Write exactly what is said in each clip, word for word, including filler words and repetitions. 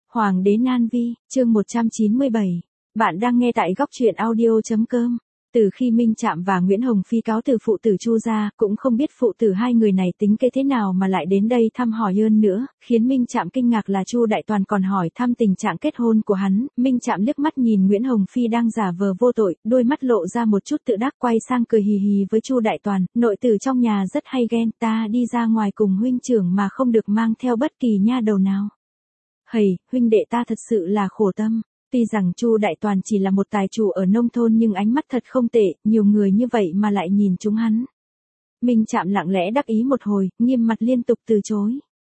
Hoàng đế Nan Vi, chương một trăm chín mươi bảy. Bạn đang nghe tại góc truyện audio.com. Từ khi Minh Trạm và Nguyễn Hồng Phi cáo từ phụ tử Chu gia, cũng không biết phụ tử hai người này tính kế thế nào mà lại đến đây thăm hỏi ơn nữa, khiến Minh Trạm kinh ngạc là Chu Đại Toàn còn hỏi thăm tình trạng kết hôn của hắn. Minh Trạm liếc mắt nhìn Nguyễn Hồng Phi đang giả vờ vô tội, đôi mắt lộ ra một chút tự đắc, quay sang cười hì hì với Chu Đại Toàn, nội tử trong nhà rất hay ghen, ta đi ra ngoài cùng huynh trưởng mà không được mang theo bất kỳ nha đầu nào. Hầy, huynh đệ ta thật sự là khổ tâm. Tuy rằng Chu Đại Toàn chỉ là một tài chủ ở nông thôn nhưng ánh mắt thật không tệ, nhiều người như vậy mà lại nhìn chúng hắn. Minh Trạm lặng lẽ đắc ý một hồi, nghiêm mặt liên tục từ chối.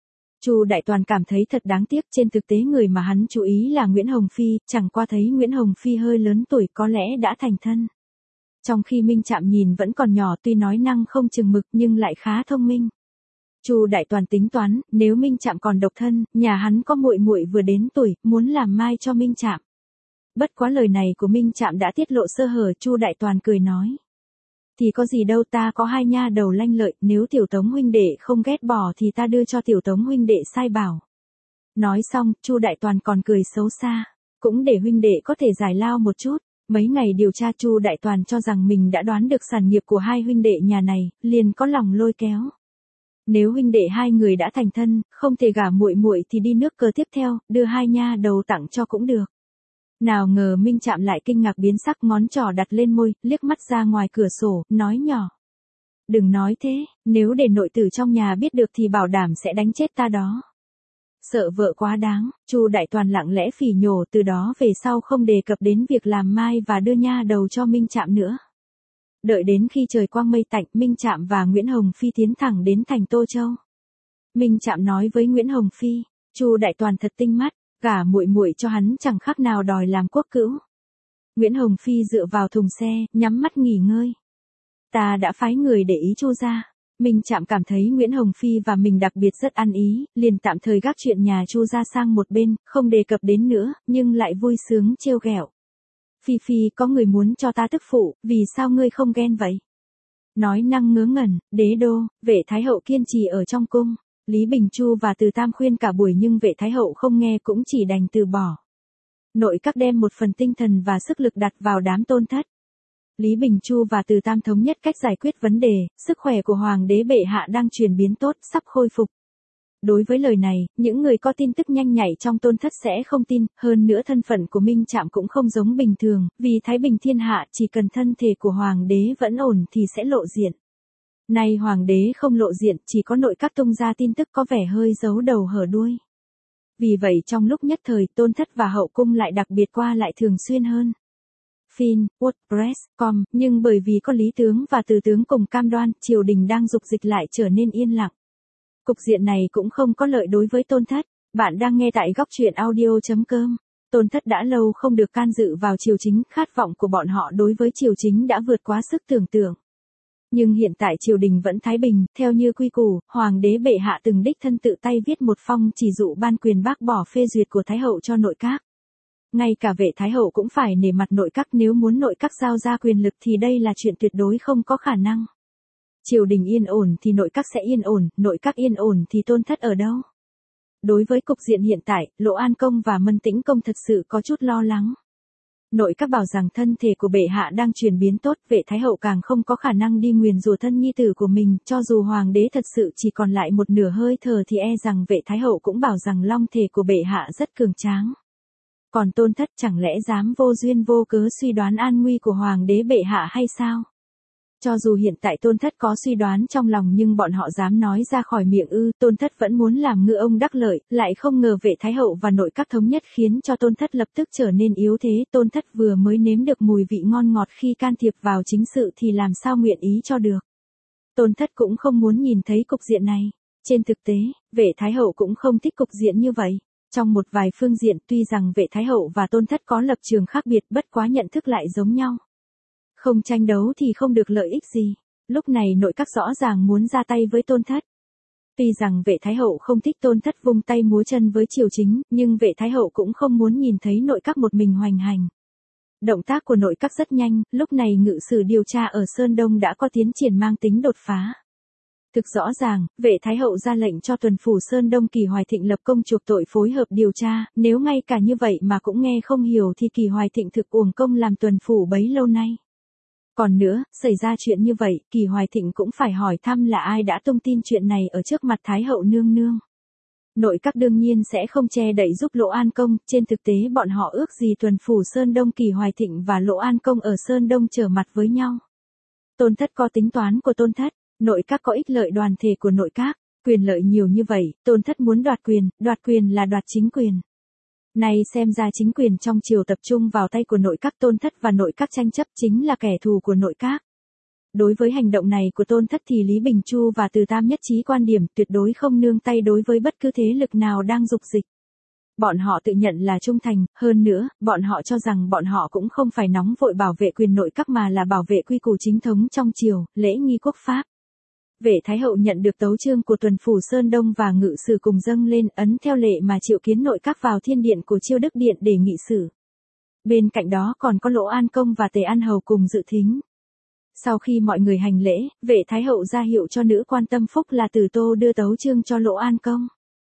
Chu Đại Toàn cảm thấy thật đáng tiếc, trên thực tế người mà hắn chú ý là Nguyễn Hồng Phi, chẳng qua thấy Nguyễn Hồng Phi hơi lớn tuổi có lẽ đã thành thân. Trong khi Minh Trạm nhìn vẫn còn nhỏ, tuy nói năng không chừng mực nhưng lại khá thông minh. Chu Đại Toàn tính toán, nếu Minh Trạm còn độc thân, nhà hắn có muội muội vừa đến tuổi, muốn làm mai cho Minh Trạm. Bất quá lời này của Minh Trạm đã tiết lộ sơ hở, Chu Đại Toàn cười nói: "Thì có gì đâu, ta có hai nha đầu lanh lợi, nếu Tiểu Tống huynh đệ không ghét bỏ thì ta đưa cho Tiểu Tống huynh đệ sai bảo." Nói xong, Chu Đại Toàn còn cười xấu xa: "Cũng để huynh đệ có thể giải lao một chút." Mấy ngày điều tra, Chu Đại Toàn cho rằng mình đã đoán được sản nghiệp của hai huynh đệ nhà này, liền có lòng lôi kéo. Nếu huynh đệ hai người đã thành thân, không thể gả muội muội thì đi nước cờ tiếp theo, đưa hai nha đầu tặng cho cũng được. Nào ngờ Minh Trạm lại kinh ngạc biến sắc, ngón trỏ đặt lên môi, liếc mắt ra ngoài cửa sổ, nói nhỏ: "Đừng nói thế, nếu để nội tử trong nhà biết được thì bảo đảm sẽ đánh chết ta đó." Sợ vợ quá đáng, Chu Đại Toàn lặng lẽ phỉ nhổ, từ đó về sau không đề cập đến việc làm mai và đưa nha đầu cho Minh Trạm nữa. Đợi đến khi trời quang mây tạnh, Minh Trạm và Nguyễn Hồng Phi tiến thẳng đến thành Tô Châu. Minh Trạm nói với Nguyễn Hồng Phi: "Chu Đại Toàn thật tinh mắt, gả muội muội cho hắn chẳng khác nào đòi làm quốc cữu." Nguyễn Hồng Phi dựa vào thùng xe, nhắm mắt nghỉ ngơi. "Ta đã phái người để ý Chu gia." Minh Trạm cảm thấy Nguyễn Hồng Phi và mình đặc biệt rất ăn ý, liền tạm thời gác chuyện nhà Chu gia sang một bên, không đề cập đến nữa, nhưng lại vui sướng trêu ghẹo: "Phi Phi, có người muốn cho ta tức phụ, vì sao ngươi không ghen vậy?" Nói năng ngớ ngẩn, đế đô, Vệ Thái Hậu kiên trì ở trong cung. Lý Bình Chu và Từ Tam khuyên cả buổi nhưng Vệ Thái Hậu không nghe, cũng chỉ đành từ bỏ. Nội các đem một phần tinh thần và sức lực đặt vào đám tôn thất. Lý Bình Chu và Từ Tam thống nhất cách giải quyết vấn đề, sức khỏe của Hoàng đế bệ hạ đang chuyển biến tốt, sắp khôi phục. Đối với lời này, những người có tin tức nhanh nhạy trong tôn thất sẽ không tin, hơn nữa thân phận của Minh Trạm cũng không giống bình thường, vì thái bình thiên hạ chỉ cần thân thể của Hoàng đế vẫn ổn thì sẽ lộ diện. Nay Hoàng đế không lộ diện, chỉ có nội các tung ra tin tức có vẻ hơi giấu đầu hở đuôi. Vì vậy trong lúc nhất thời, tôn thất và hậu cung lại đặc biệt qua lại thường xuyên hơn. Fin, WordPress, com, nhưng bởi vì có lý tướng và từ tướng cùng cam đoan, triều đình đang dục dịch lại trở nên yên lặng. Cục diện này cũng không có lợi đối với tôn thất. Bạn đang nghe tại góc truyện audio.com. Tôn thất đã lâu không được can dự vào triều chính, khát vọng của bọn họ đối với triều chính đã vượt quá sức tưởng tượng. Nhưng hiện tại triều đình vẫn thái bình, theo như quy củ, Hoàng đế bệ hạ từng đích thân tự tay viết một phong chỉ dụ ban quyền bác bỏ phê duyệt của Thái hậu cho nội các. Ngay cả Vệ Thái hậu cũng phải nể mặt nội các, nếu muốn nội các giao ra quyền lực thì đây là chuyện tuyệt đối không có khả năng. Triều đình yên ổn thì nội các sẽ yên ổn, nội các yên ổn thì tôn thất ở đâu? Đối với cục diện hiện tại, Lỗ An Công và Mân Tĩnh Công thật sự có chút lo lắng. Nội các bảo rằng thân thể của bệ hạ đang chuyển biến tốt, Vệ Thái hậu càng không có khả năng đi nguyền rủa thân nhi tử của mình, cho dù hoàng đế thật sự chỉ còn lại một nửa hơi thở thì e rằng Vệ Thái hậu cũng bảo rằng long thể của bệ hạ rất cường tráng. Còn tôn thất chẳng lẽ dám vô duyên vô cớ suy đoán an nguy của hoàng đế bệ hạ hay sao? Cho dù hiện tại tôn thất có suy đoán trong lòng nhưng bọn họ dám nói ra khỏi miệng ư? Tôn thất vẫn muốn làm ngư ông đắc lợi, lại không ngờ Vệ Thái hậu và nội các thống nhất khiến cho tôn thất lập tức trở nên yếu thế. Tôn thất vừa mới nếm được mùi vị ngon ngọt khi can thiệp vào chính sự thì làm sao nguyện ý cho được. Tôn thất cũng không muốn nhìn thấy cục diện này. Trên thực tế, Vệ Thái hậu cũng không thích cục diện như vậy. Trong một vài phương diện, tuy rằng Vệ Thái hậu và tôn thất có lập trường khác biệt, bất quá nhận thức lại giống nhau. Không tranh đấu thì không được lợi ích gì. Lúc này nội các rõ ràng muốn ra tay với tôn thất. Tuy rằng Vệ Thái hậu không thích tôn thất vung tay múa chân với triều chính, nhưng Vệ Thái hậu cũng không muốn nhìn thấy nội các một mình hoành hành. Động tác của nội các rất nhanh, lúc này ngự sử điều tra ở Sơn Đông đã có tiến triển mang tính đột phá. Thực rõ ràng, vệ thái hậu ra lệnh cho tuần phủ Sơn Đông Kỳ Hoài Thịnh lập công chuộc tội phối hợp điều tra, nếu ngay cả như vậy mà cũng nghe không hiểu thì Kỳ Hoài Thịnh thực uổng công làm tuần phủ bấy lâu nay. Còn nữa, xảy ra chuyện như vậy, Kỳ Hoài Thịnh cũng phải hỏi thăm là ai đã tung tin chuyện này ở trước mặt Thái hậu nương nương. Nội các đương nhiên sẽ không che đậy giúp Lỗ An Công, trên thực tế bọn họ ước gì tuần phủ Sơn Đông Kỳ Hoài Thịnh và Lỗ An Công ở Sơn Đông trở mặt với nhau. Tôn thất có tính toán của tôn thất, nội các có ích lợi đoàn thể của nội các, quyền lợi nhiều như vậy, tôn thất muốn đoạt quyền, đoạt quyền là đoạt chính quyền. Này xem ra chính quyền trong triều tập trung vào tay của nội các, tôn thất và nội các tranh chấp chính là kẻ thù của nội các. Đối với hành động này của tôn thất thì Lý Bình Chu và Từ Tam nhất trí quan điểm tuyệt đối không nương tay đối với bất cứ thế lực nào đang dục dịch. Bọn họ tự nhận là trung thành, hơn nữa, bọn họ cho rằng bọn họ cũng không phải nóng vội bảo vệ quyền nội các mà là bảo vệ quy củ chính thống trong triều, lễ nghi quốc pháp. Vệ Thái hậu nhận được tấu chương của tuần phủ Sơn Đông và ngự sử cùng dâng lên, ấn theo lệ mà triệu kiến nội các vào thiên điện của Chiêu Đức Điện để nghị xử. Bên cạnh đó còn có Lỗ An Công và Tề An Hầu cùng dự thính. Sau khi mọi người hành lễ, vệ Thái hậu ra hiệu cho nữ quan tâm phúc là Từ Tô đưa tấu chương cho Lỗ An Công.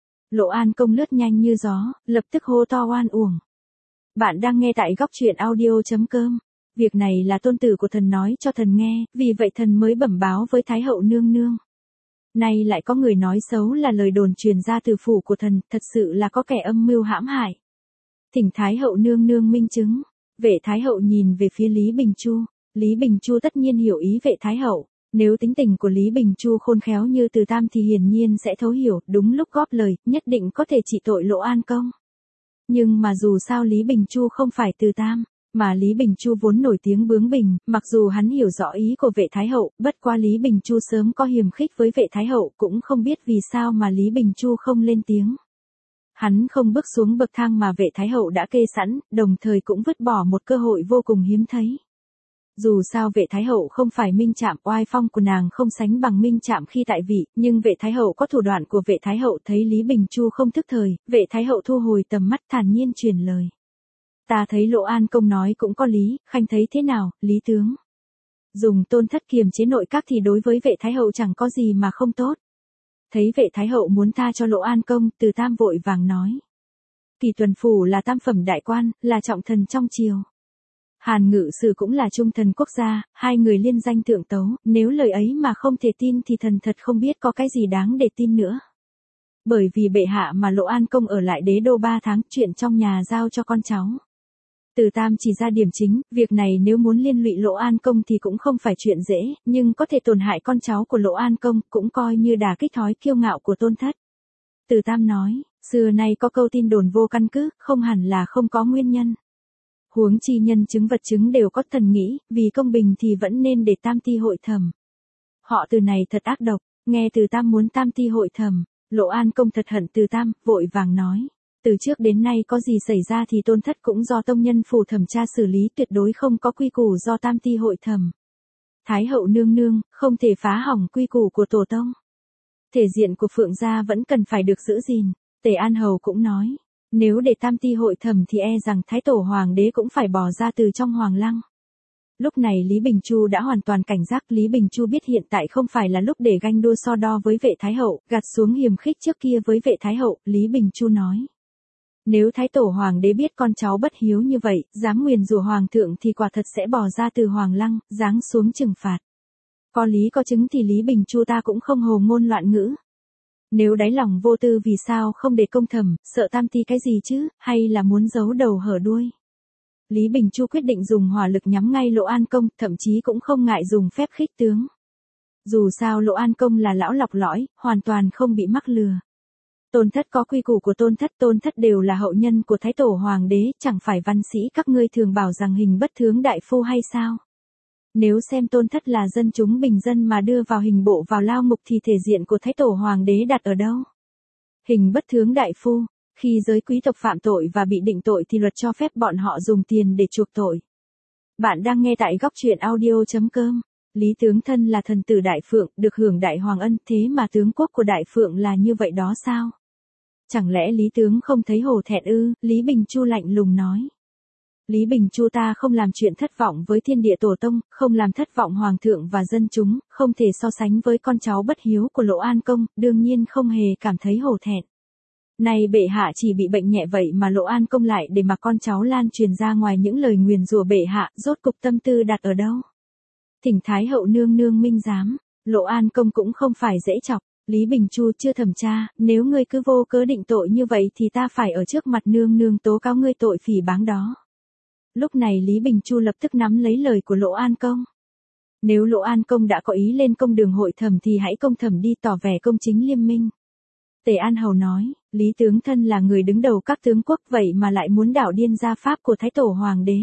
Lỗ An Công lướt nhanh như gió, lập tức hô to oan uổng. Bạn đang nghe tại góc truyện audio chấm com. Việc này là tôn tử của thần nói cho thần nghe, vì vậy thần mới bẩm báo với Thái hậu nương nương. Nay lại có người nói xấu là lời đồn truyền ra từ phủ của thần, thật sự là có kẻ âm mưu hãm hại. Thỉnh Thái hậu nương nương minh chứng. Vệ Thái hậu nhìn về phía Lý Bình Chu. Lý Bình Chu tất nhiên hiểu ý vệ Thái hậu. Nếu tính tình của Lý Bình Chu khôn khéo như Từ Tam thì hiển nhiên sẽ thấu hiểu, đúng lúc góp lời, nhất định có thể trị tội Lỗ An Công. Nhưng mà dù sao Lý Bình Chu không phải Từ Tam, mà Lý Bình Chu vốn nổi tiếng bướng bỉnh, mặc dù hắn hiểu rõ ý của vệ Thái hậu, bất qua Lý Bình Chu sớm có hiềm khích với vệ Thái hậu, cũng không biết vì sao mà Lý Bình Chu không lên tiếng. Hắn không bước xuống bậc thang mà vệ Thái hậu đã kê sẵn, đồng thời cũng vứt bỏ một cơ hội vô cùng hiếm thấy. Dù sao vệ Thái hậu không phải Minh Trạm, oai phong của nàng không sánh bằng Minh Trạm khi tại vị, nhưng vệ Thái hậu có thủ đoạn của vệ Thái hậu. Thấy Lý Bình Chu không thức thời, vệ Thái hậu thu hồi tầm mắt thản nhiên truyền lời. Ta thấy Lỗ An Công nói cũng có lý, khanh thấy thế nào, Lý tướng? Dùng tôn thất kiềm chế nội các thì đối với vệ Thái hậu chẳng có gì mà không tốt. Thấy vệ Thái hậu muốn tha cho Lỗ An Công, Từ Tam vội vàng nói. Kỳ tuần phủ là tam phẩm đại quan, là trọng thần trong triều. Hàn Ngự Sử cũng là trung thần quốc gia, hai người liên danh thượng tấu, nếu lời ấy mà không thể tin thì thần thật không biết có cái gì đáng để tin nữa. Bởi vì bệ hạ mà Lỗ An Công ở lại đế đô ba tháng, chuyện trong nhà giao cho con cháu. Từ Tam chỉ ra điểm chính, việc này nếu muốn liên lụy Lỗ An Công thì cũng không phải chuyện dễ, nhưng có thể tổn hại con cháu của Lỗ An Công, cũng coi như đả kích thói kiêu ngạo của tôn thất. Từ Tam nói, xưa nay có câu tin đồn vô căn cứ, không hẳn là không có nguyên nhân. Huống chi nhân chứng vật chứng đều có, thần nghĩ, vì công bình thì vẫn nên để tam ti hội thẩm. Họ Từ này thật ác độc, nghe Từ Tam muốn tam ti hội thẩm, Lỗ An Công thật hận Từ Tam, vội vàng nói. Từ trước đến nay có gì xảy ra thì tôn thất cũng do tông nhân phủ thẩm tra xử lý, tuyệt đối không có quy củ do tam ti hội thẩm. Thái hậu nương nương, không thể phá hỏng quy củ của tổ tông. Thể diện của Phượng gia vẫn cần phải được giữ gìn. Tề An Hầu cũng nói. Nếu để tam ti hội thẩm thì e rằng Thái tổ hoàng đế cũng phải bỏ ra từ trong hoàng lăng. Lúc này Lý Bình Chu đã hoàn toàn cảnh giác. Lý Bình Chu biết hiện tại không phải là lúc để ganh đua so đo với vệ Thái hậu, gạt xuống hiềm khích trước kia với vệ Thái hậu, Lý Bình Chu nói. Nếu Thái tổ hoàng đế biết con cháu bất hiếu như vậy, dám nguyền rủa hoàng thượng thì quả thật sẽ bỏ ra từ hoàng lăng, giáng xuống trừng phạt. Có lý có chứng thì Lý Bình Chu ta cũng không hồ ngôn loạn ngữ. Nếu đáy lòng vô tư vì sao không để công thẩm, sợ tam ti cái gì chứ, hay là muốn giấu đầu hở đuôi. Lý Bình Chu quyết định dùng hỏa lực nhắm ngay Lỗ An Công, thậm chí cũng không ngại dùng phép khích tướng. Dù sao Lỗ An Công là lão lọc lõi, hoàn toàn không bị mắc lừa. Tôn thất có quy củ của tôn thất, tôn thất đều là hậu nhân của Thái tổ hoàng đế, chẳng phải văn sĩ các ngươi thường bảo rằng hình bất thướng đại phu hay sao? Nếu xem tôn thất là dân chúng bình dân mà đưa vào hình bộ vào lao ngục thì thể diện của Thái tổ hoàng đế đặt ở đâu? Hình bất thướng đại phu, khi giới quý tộc phạm tội và bị định tội thì luật cho phép bọn họ dùng tiền để chuộc tội. Bạn đang nghe tại góc truyện audio chấm com. Lý tướng thân là thần tử Đại Phượng, được hưởng đại hoàng ân, thế mà tướng quốc của Đại Phượng là như vậy đó sao? Chẳng lẽ Lý tướng không thấy hổ thẹn ư? Lý Bình Chu lạnh lùng nói. Lý Bình Chu ta không làm chuyện thất vọng với thiên địa tổ tông, không làm thất vọng hoàng thượng và dân chúng, không thể so sánh với con cháu bất hiếu của Lỗ An Công, đương nhiên không hề cảm thấy hổ thẹn. Này bệ hạ chỉ bị bệnh nhẹ vậy mà Lỗ An Công lại để mặc con cháu lan truyền ra ngoài những lời nguyền rủa bệ hạ, rốt cục tâm tư đặt ở đâu? Thỉnh Thái hậu nương nương minh giám, Lỗ An Công cũng không phải dễ chọc. Lý Bình Chu chưa thẩm tra, nếu ngươi cứ vô cớ định tội như vậy thì ta phải ở trước mặt nương nương tố cáo ngươi tội phỉ báng đó. Lúc này Lý Bình Chu lập tức nắm lấy lời của Lỗ An Công. Nếu Lỗ An Công đã có ý lên công đường hội thẩm thì hãy công thẩm đi, tỏ vẻ công chính liêm minh. Tề An Hầu nói, Lý tướng thân là người đứng đầu các tướng quốc vậy mà lại muốn đảo điên gia pháp của Thái Tổ Hoàng đế.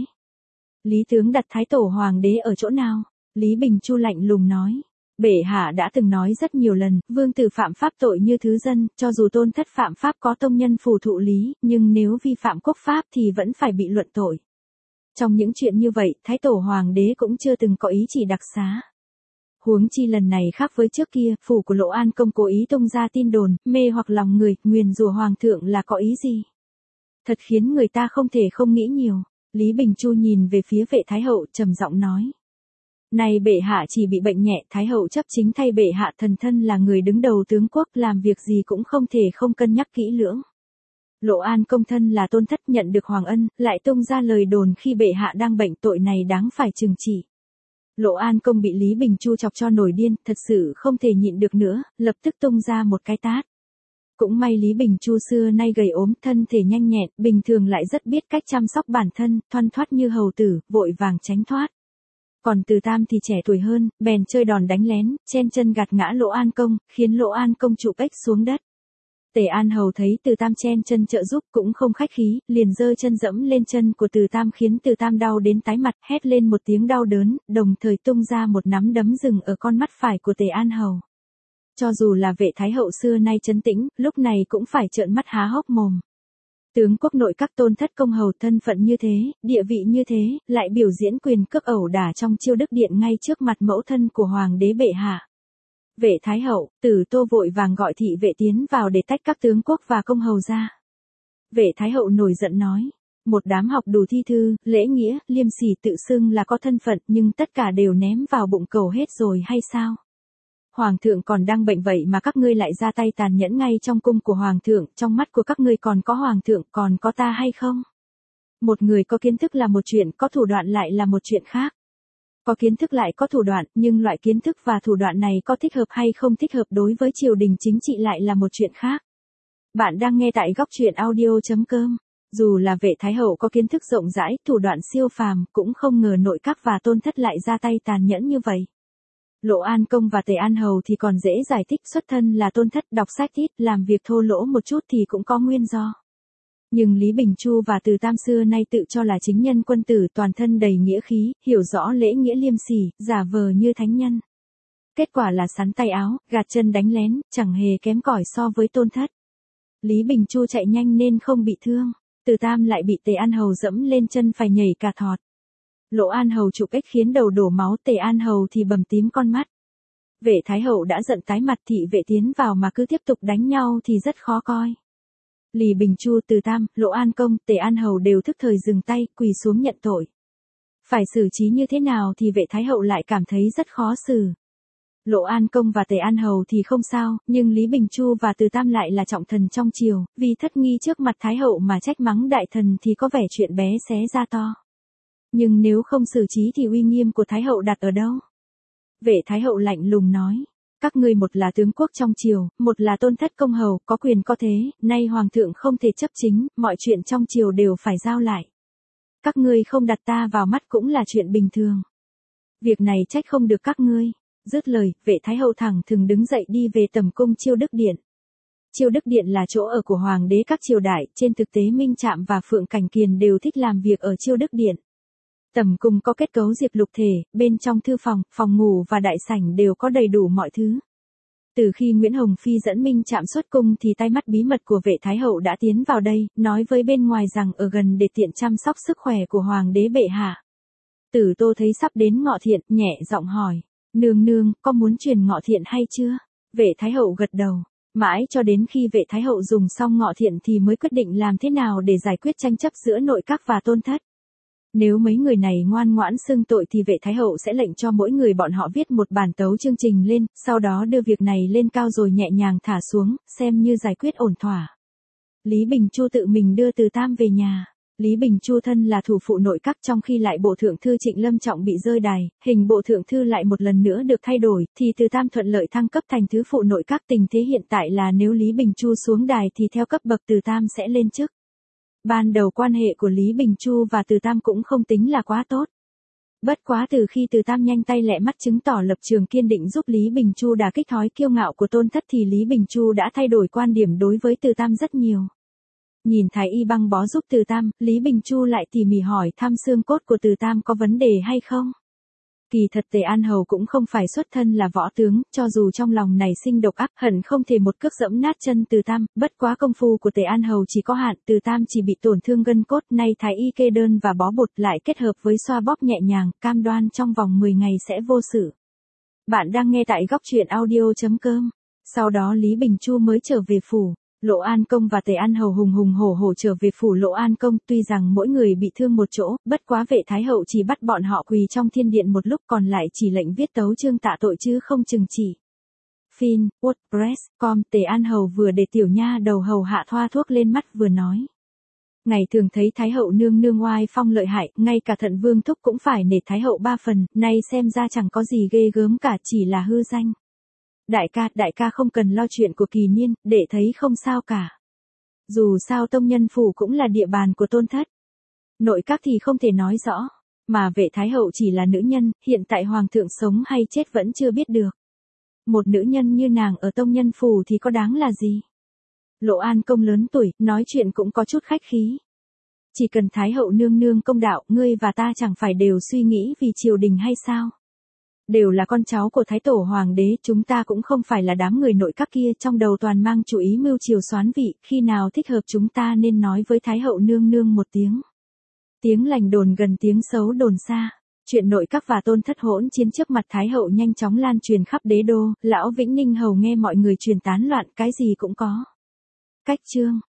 Lý tướng đặt Thái Tổ Hoàng đế ở chỗ nào? Lý Bình Chu lạnh lùng nói. Bệ hạ đã từng nói rất nhiều lần, vương tử phạm pháp tội như thứ dân, cho dù tôn thất phạm pháp có tông nhân phù thụ lý, nhưng nếu vi phạm quốc pháp thì vẫn phải bị luận tội. Trong những chuyện như vậy, Thái Tổ Hoàng đế cũng chưa từng có ý chỉ đặc xá. Huống chi lần này khác với trước kia, phủ của Lỗ An Công cố ý tung ra tin đồn, mê hoặc lòng người, nguyền rủa hoàng thượng là có ý gì? Thật khiến người ta không thể không nghĩ nhiều. Lý Bình Chu nhìn về phía vệ Thái hậu trầm giọng nói. Này bệ hạ chỉ bị bệnh nhẹ, Thái hậu chấp chính thay bệ hạ, thần thân là người đứng đầu tướng quốc, làm việc gì cũng không thể không cân nhắc kỹ lưỡng. Lỗ An Công thân là tôn thất nhận được hoàng ân, lại tung ra lời đồn khi bệ hạ đang bệnh, tội này đáng phải trừng trị. Lỗ An Công bị Lý Bình Chu chọc cho nổi điên, thật sự không thể nhịn được nữa, lập tức tung ra một cái tát. Cũng may Lý Bình Chu xưa nay gầy ốm, thân thể nhanh nhẹn, bình thường lại rất biết cách chăm sóc bản thân, thoăn thoắt như hầu tử, vội vàng tránh thoát. Còn Từ Tam thì trẻ tuổi hơn, bèn chơi đòn đánh lén, chen chân gạt ngã Lỗ An Công, khiến Lỗ An Công trụ ếch xuống đất. Tề An Hầu thấy Từ Tam chen chân trợ giúp cũng không khách khí, liền giơ chân dẫm lên chân của Từ Tam khiến Từ Tam đau đến tái mặt, hét lên một tiếng đau đớn, đồng thời tung ra một nắm đấm dừng ở con mắt phải của Tề An Hầu. Cho dù là vệ Thái hậu xưa nay trấn tĩnh, lúc này cũng phải trợn mắt há hốc mồm. Tướng quốc nội các tôn thất công hầu thân phận như thế, địa vị như thế, lại biểu diễn quyền cước ẩu đả trong Chiêu Đức Điện ngay trước mặt mẫu thân của Hoàng đế bệ hạ. Vệ Thái hậu, Tử Tô vội vàng gọi thị vệ tiến vào để tách các tướng quốc và công hầu ra. Vệ Thái hậu nổi giận nói, một đám học đủ thi thư, lễ nghĩa, liêm sỉ tự xưng là có thân phận nhưng tất cả đều ném vào bụng cầu hết rồi hay sao? Hoàng thượng còn đang bệnh vậy mà các ngươi lại ra tay tàn nhẫn ngay trong cung của Hoàng thượng, trong mắt của các ngươi còn có Hoàng thượng, còn có ta hay không? Một người có kiến thức là một chuyện, có thủ đoạn lại là một chuyện khác. Có kiến thức lại có thủ đoạn, nhưng loại kiến thức và thủ đoạn này có thích hợp hay không thích hợp đối với triều đình chính trị lại là một chuyện khác. Bạn đang nghe tại góc truyện audio chấm com. Dù là vệ Thái hậu có kiến thức rộng rãi, thủ đoạn siêu phàm, cũng không ngờ nội các và tôn thất lại ra tay tàn nhẫn như vậy. Lỗ An Công và Tề An Hầu thì còn dễ giải thích, xuất thân là tôn thất, đọc sách ít, làm việc thô lỗ một chút thì cũng có nguyên do. Nhưng Lý Bình Chu và Từ Tam xưa nay tự cho là chính nhân quân tử, toàn thân đầy nghĩa khí, hiểu rõ lễ nghĩa liêm sỉ, giả vờ như thánh nhân. Kết quả là sắn tay áo, gạt chân đánh lén, chẳng hề kém cỏi so với tôn thất. Lý Bình Chu chạy nhanh nên không bị thương, Từ Tam lại bị Tề An Hầu dẫm lên chân phải nhảy cả thọt. Lỗ An Hầu chụp ếch khiến đầu đổ máu, Tề An Hầu thì bầm tím con mắt. Vệ Thái hậu đã giận tái mặt, thị vệ tiến vào mà cứ tiếp tục đánh nhau thì rất khó coi. Lý Bình Chu, Từ Tam, Lỗ An Công, Tề An Hầu đều thức thời dừng tay, quỳ xuống nhận tội. Phải xử trí như thế nào thì vệ Thái hậu lại cảm thấy rất khó xử. Lỗ An Công và Tề An Hầu thì không sao, nhưng Lý Bình Chu và Từ Tam lại là trọng thần trong triều, vì thất nghi trước mặt Thái hậu mà trách mắng đại thần thì có vẻ chuyện bé xé ra to. Nhưng nếu không xử trí thì uy nghiêm của Thái hậu đặt ở đâu? Vệ Thái hậu lạnh lùng nói, các ngươi một là tướng quốc trong triều, một là tôn thất công hầu, có quyền có thế, nay hoàng thượng không thể chấp chính, mọi chuyện trong triều đều phải giao lại. Các ngươi không đặt ta vào mắt cũng là chuyện bình thường. Việc này trách không được các ngươi. Dứt lời, vệ Thái hậu thẳng thừng đứng dậy đi về tầm cung Chiêu Đức Điện. Chiêu Đức Điện là chỗ ở của hoàng đế các triều đại, trên thực tế Minh Trạm và Phượng Cảnh Kiền đều thích làm việc ở Chiêu Đức Điện. Tầm cung có kết cấu diệp lục thể, bên trong thư phòng, phòng ngủ và đại sảnh đều có đầy đủ mọi thứ. Từ khi Nguyễn Hồng Phi dẫn Minh Trạm xuất cung thì tai mắt bí mật của vệ Thái hậu đã tiến vào đây, nói với bên ngoài rằng ở gần để tiện chăm sóc sức khỏe của hoàng đế bệ hạ. Tử Tô thấy sắp đến Ngọ Thiện, nhẹ giọng hỏi, nương nương, có muốn truyền Ngọ Thiện hay chưa? Vệ Thái hậu gật đầu. Mãi cho đến khi vệ Thái hậu dùng xong Ngọ Thiện thì mới quyết định làm thế nào để giải quyết tranh chấp giữa nội các và tôn thất. Nếu mấy người này ngoan ngoãn xưng tội thì vệ thái hậu sẽ lệnh cho mỗi người bọn họ viết một bản tấu chương trình lên, sau đó đưa việc này lên cao rồi nhẹ nhàng thả xuống, xem như giải quyết ổn thỏa. Lý Bình Chu tự mình đưa Từ Tam về nhà. Lý Bình Chu thân là thủ phụ nội các, trong khi lại bộ thượng thư Trịnh Lâm Trọng bị rơi đài, hình bộ thượng thư lại một lần nữa được thay đổi, thì Từ Tam thuận lợi thăng cấp thành thứ phụ nội các. Tình thế hiện tại là nếu Lý Bình Chu xuống đài thì theo cấp bậc Từ Tam sẽ lên chức. Ban đầu quan hệ của Lý Bình Chu và Từ Tam cũng không tính là quá tốt. Bất quá từ khi Từ Tam nhanh tay lẹ mắt chứng tỏ lập trường kiên định giúp Lý Bình Chu đả kích thói kiêu ngạo của Tôn Thất thì Lý Bình Chu đã thay đổi quan điểm đối với Từ Tam rất nhiều. Nhìn thái y băng bó giúp Từ Tam, Lý Bình Chu lại tỉ mỉ hỏi thăm xương cốt của Từ Tam có vấn đề hay không. Kỳ thật Tề An Hầu cũng không phải xuất thân là võ tướng, cho dù trong lòng này sinh độc ác hận không thể một cước dẫm nát chân Từ Tam, bất quá công phu của Tề An Hầu chỉ có hạn, Từ Tam chỉ bị tổn thương gân cốt, nay thái y kê đơn và bó bột lại kết hợp với xoa bóp nhẹ nhàng, cam đoan trong vòng mười ngày sẽ vô sự. Bạn đang nghe tại góc truyện audio chấm com. Sau đó Lý Bình Chu mới trở về phủ. Lộ An Công và Tề An Hầu hùng hùng hổ hổ trở về phủ Lộ An Công, tuy rằng mỗi người bị thương một chỗ, bất quá vệ thái hậu chỉ bắt bọn họ quỳ trong thiên điện một lúc, còn lại chỉ lệnh viết tấu chương tạ tội chứ không trừng trị. Fin, WordPress, com Tề An Hầu vừa để tiểu nha đầu hầu hạ thoa thuốc lên mắt vừa nói. Ngày thường thấy thái hậu nương nương oai phong lợi hại, ngay cả Thận Vương thúc cũng phải nể thái hậu ba phần, nay xem ra chẳng có gì ghê gớm cả, chỉ là hư danh. Đại ca, đại ca không cần lo chuyện của Kỳ Niên, để thấy không sao cả. Dù sao Tông Nhân Phủ cũng là địa bàn của Tôn Thất. Nội các thì không thể nói rõ, mà vệ thái hậu chỉ là nữ nhân, hiện tại hoàng thượng sống hay chết vẫn chưa biết được. Một nữ nhân như nàng ở Tông Nhân Phủ thì có đáng là gì? Lộ An Công lớn tuổi, nói chuyện cũng có chút khách khí. Chỉ cần thái hậu nương nương công đạo, ngươi và ta chẳng phải đều suy nghĩ vì triều đình hay sao? Đều là con cháu của Thái Tổ Hoàng đế, chúng ta cũng không phải là đám người nội các kia, trong đầu toàn mang chủ ý mưu triều soán vị, khi nào thích hợp chúng ta nên nói với Thái hậu nương nương một tiếng. Tiếng lành đồn gần tiếng xấu đồn xa. Chuyện nội các và Tôn Thất hỗn chiến trước mặt Thái hậu nhanh chóng lan truyền khắp đế đô, lão Vĩnh Ninh Hầu nghe mọi người truyền tán loạn, cái gì cũng có. Cách chương